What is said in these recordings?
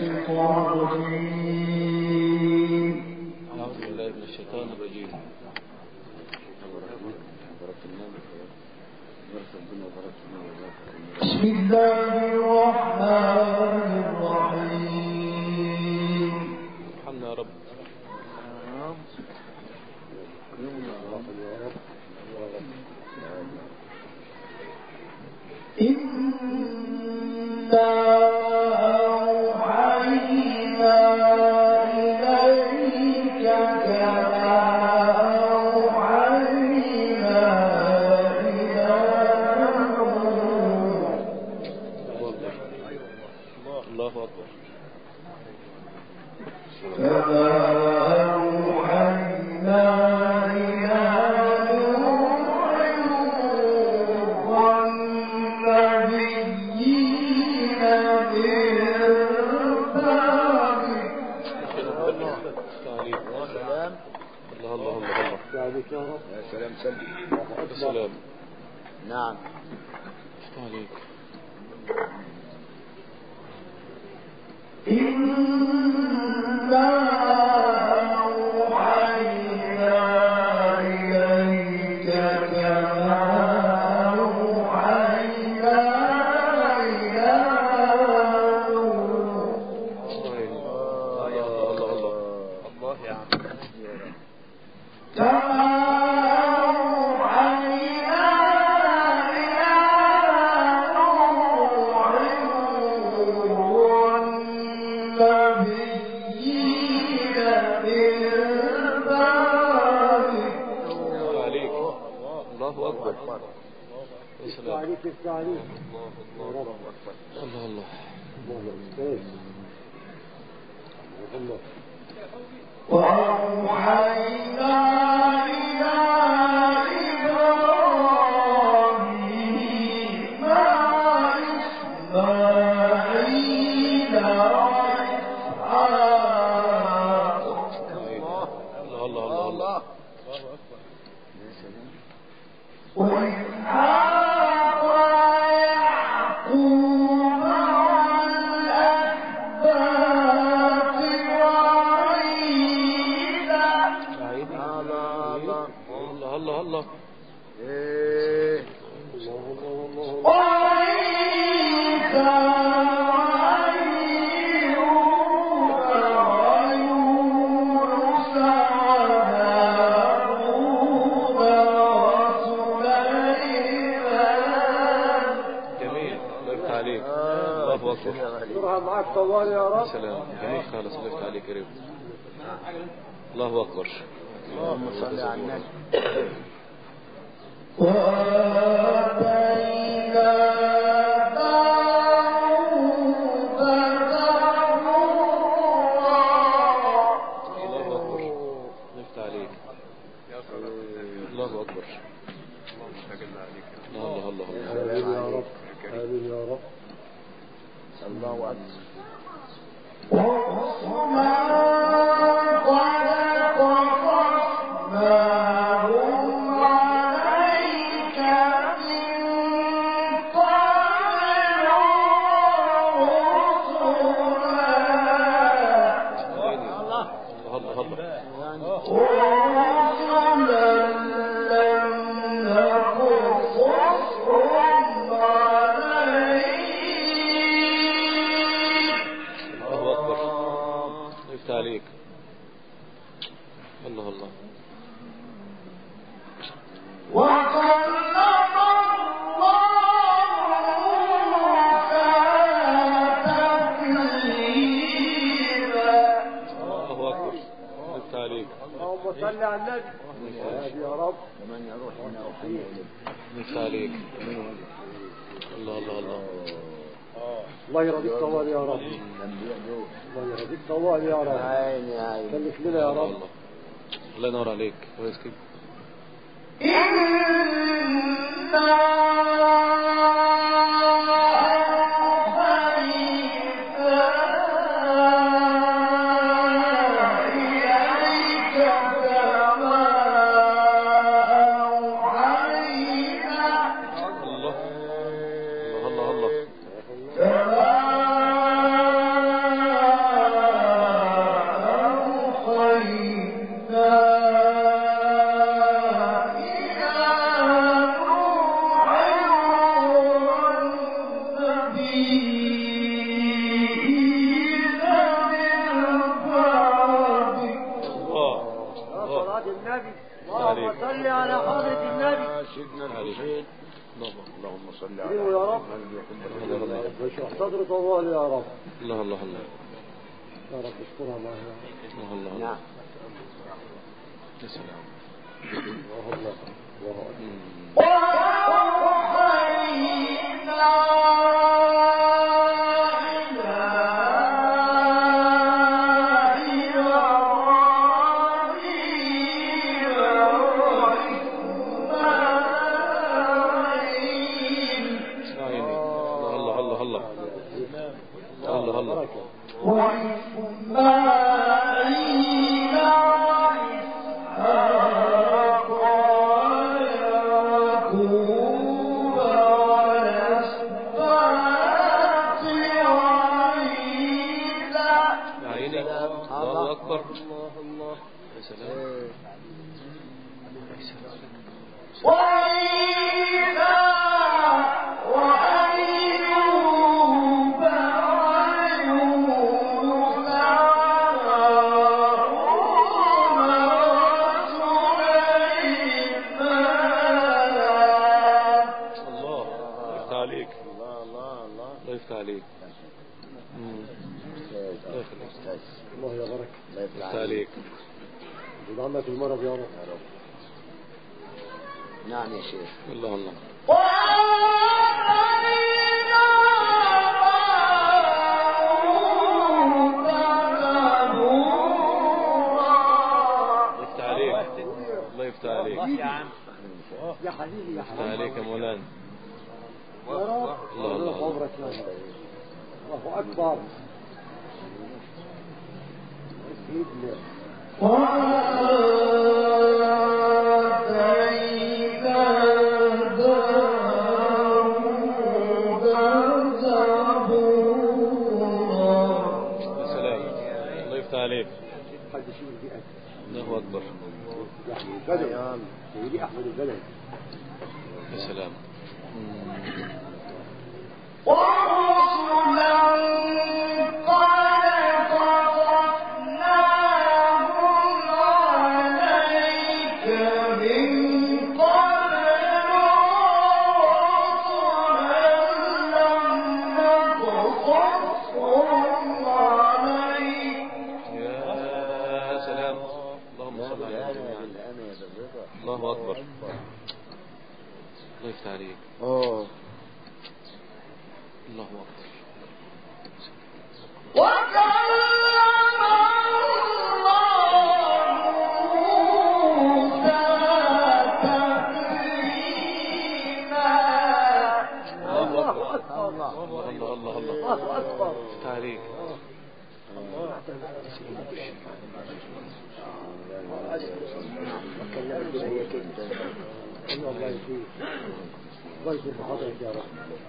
الشيطان الرجيم. أعوذ بالله من الشيطان الرجيم. بسم الله الرحمن الرحيم. ارحمنا يا رب. إنا أوحينا إليك كما أوحينا إلى نوح. الله أكبر. كما أوحينا إلى نوح والنبيين من بعده. الله الله الله عليك يا رب. يا سلام سلم. السلام. نعم. عليك. إنا أوحينا إليك كما أوحينا إلى نوح. الله الله الله. الله يا عم. كما أوحينا إلى نوح والنبيين من بعده. عليك. الله أكبر. السلام. عليك عليك. الله الله الله. الله وأوحينا إلى إبراهيم وإسماعيل وإسحاق الله الله الله الله. وإسحاق ويعقوب والأسباط وعيسى الله الله الله. ايه وعيسى وأيوب ويونس وداود وسليمان. جميل. بارك عليك. الله أكبر. يسترها معك طوال يا رب. سلام. جميل خالص. الله عليك يا رب. الله أكبر. اللهم صل على النبي. وآتينا داود زبورا. الله أكبر. نفت عليك. الله أكبر. الله الله الله. آمين يا رب. آمين يا رب. الله أكبر. ورسلا قد قصصناهم عليك من قبل ورسلا الله الله الله. لم نقصصهم عليك. الله أكبر. نفت عليك. الله الله. وكلم الله تكليما. الله أكبر. نفت عليك. اللهم صل على النبي. يا رب. ومن يروح هنا أوحينا إليه. نفت عليك. الله الله الله. الله يرضيك طوال يا رب. الأنبياء دول. الله يرضيك طوال يا رب. عيني عيني. خليك لنا يا رب. الله الله ينور عليك. كويس كده. الله الله الله. صل ايوه يا رب. واشرح صدر طوال يا رب. الله الله الله يا رب اشكرها الله يا رب. الله الله نعم. يا سلام. الله الله الله أكبر. الله الله بركة. يا عيني. الله أكبر. الله الله. يا سلام. الله يفتح عليك. الله الله الله. الله يفتح عليك. أستاذ أستاذ. الله يا بركة. الله يفتح يفتح عليك. زد عنا في المرض يا رب. يا رب. نعم يا شيخ. الله الله. يفتح عليك. الله يفتح عليك. يا حبيبي يا يفتح حبيبي. عليك يا مولانا. يا رب. الله الله. الله عمرك يا رب. الله أكبر. سيدنا. يا سلام. الله يفتح عليك. حد يشيل البيئة. الله أكبر. يعني البدن. سيدي أحمد البدن. يا سلام. يا سلام. اللهم صل على محمد. الله أكبر. الله يفتح عليك. أوه. الله أكبر. الله أكبر. الله الله الله الله. الله أكبر. يفتح عليك. الله يسير. الله يسير بخاطرك يا رب.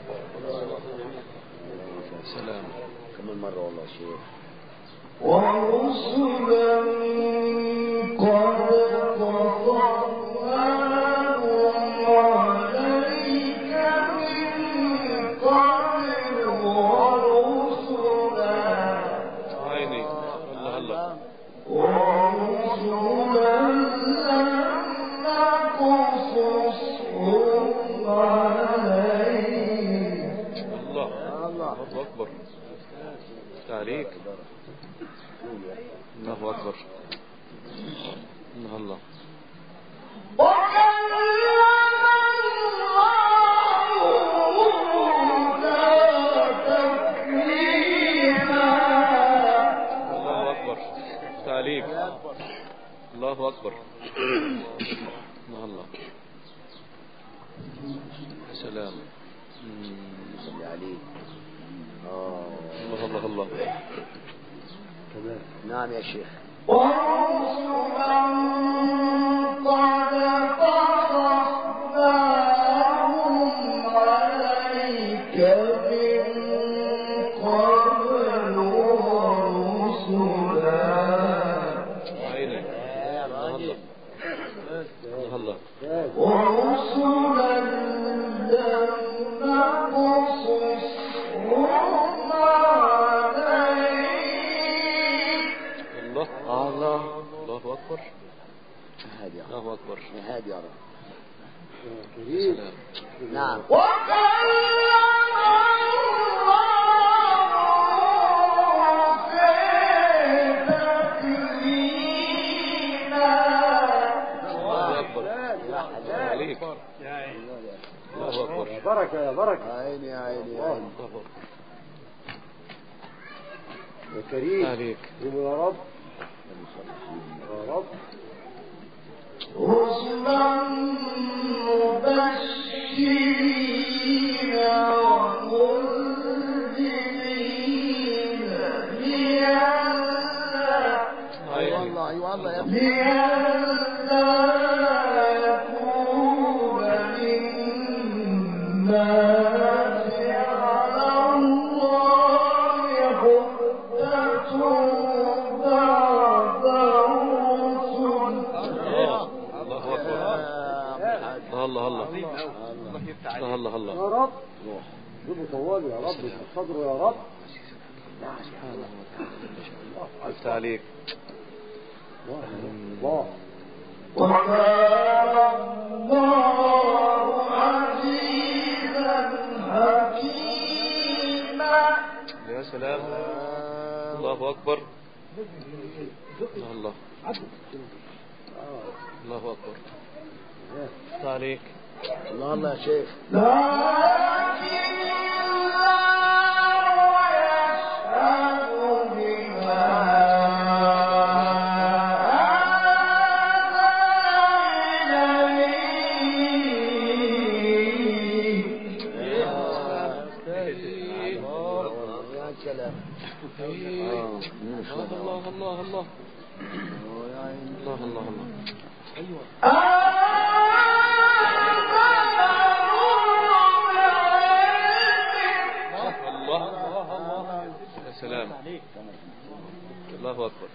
سلام. كم مرة والله يا شيخ. ورسلا قد قصصناهم عليك من قبل ورسلا عيني. الله الله. ورسلا لم نقصصهم عليك الله. الله أكبر. يفتح عليك. الله أكبر. الله الله. الله أكبر. يفتح عليك. الله أكبر. الله الله. سلام. صلي عليه. الله الله الله. تمام. نعم يا شيخ. ورسلا قد قصصناهم عليك من قبل ورسلا عيني. الله الله. الله الله. ورسلا لم نقصصهم عليك الله. الله. الله أكبر. هادي يا رب. الله أكبر. هادي يا رب. كريم. سلام. نعم. الله أكبر عليك. الله أكبر. بركة يا بركة. عيني يا عيني يا الله. عيني. يا كريم عليك. قولوا يا رب يا رب. رسلا مبشرين ومنذرين اي والله اي والله يا ابني. لئلا يكون للناس على الله حجة بعد الرسل. الله أكبر. الله الله الله الله. يا رب جيبوا طوالي يا رب صدره يا رب. عرفت عليك. الله وكان الله عزيزا حكيما. يا سلام. الله أكبر. الله الله أكبر. عرفت عليك. الله الله يا شيخ. لكن الله يشهد بما الله الله الله الله الله الله. الله يا سلام. الله أكبر.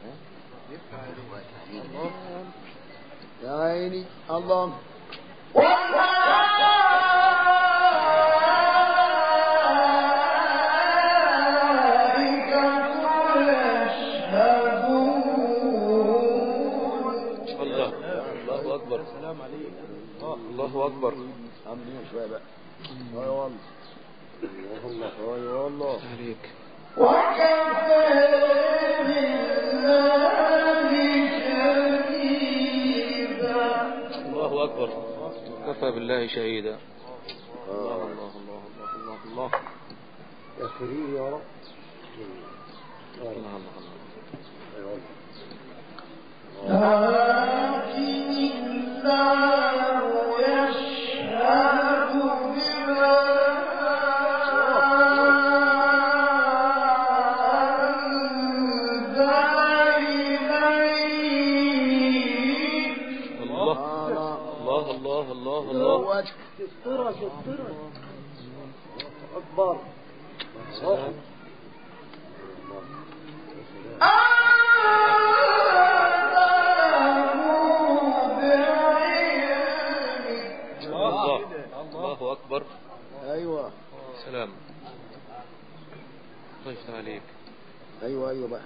يا عيني الله. الله أكبر. الله أكبر. عملوا شوية بقى. اي والله. الله اي والله. عليك. وكفى بالله شهيدا. الله أكبر. كفى بالله شهيدا. الله الله الله الله الله. يا كريم يا رب. الله الله الله. اي والله. لكن الله يشهد بما أنزل إليك. الله الله الله الله الله. سترة سترة. أكبر. سلام. الله الله أكبر. ايوه سلام. الله يفتح عليك. ايوه ايوه بقى.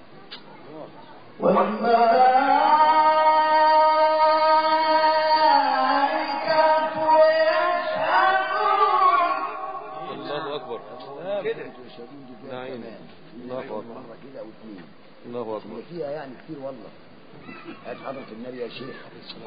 والملائكة يشهدون. الله أكبر. كده شديد جدا. نعم. الله أكبر. مرة كده او اثنين. الله أكبر. فيها يعني كتير والله. هات حضرة النبي يا شيخ.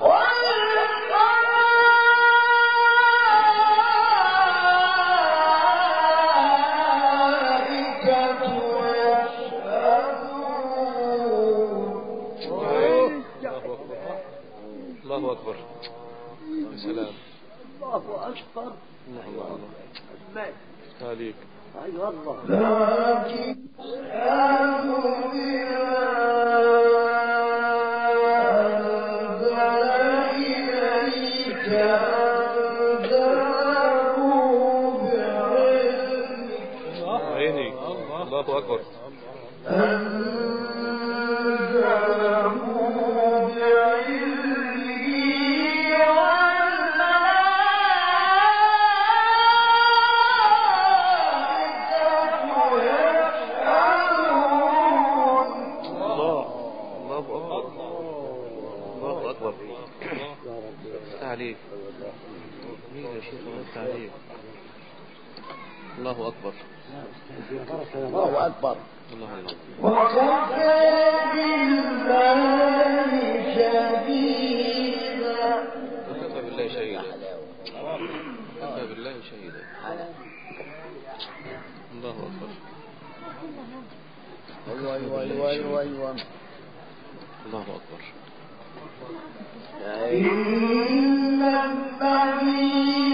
الله أكبر. يا سلام. الله أكبر. الله الله الله. مات. عليك. أي والله. لكن عيني. الله أكبر. عليك. جميل يا شيخ التعليم. الله أكبر. الله أكبر. الله أكبر. وكفى بالله شهيدا. وكفى بالله شهيدا. وكفى بالله شهيدا. الله أكبر. أيوة أيوة أيوة أيوة أيوة. الله أكبر. إن الذين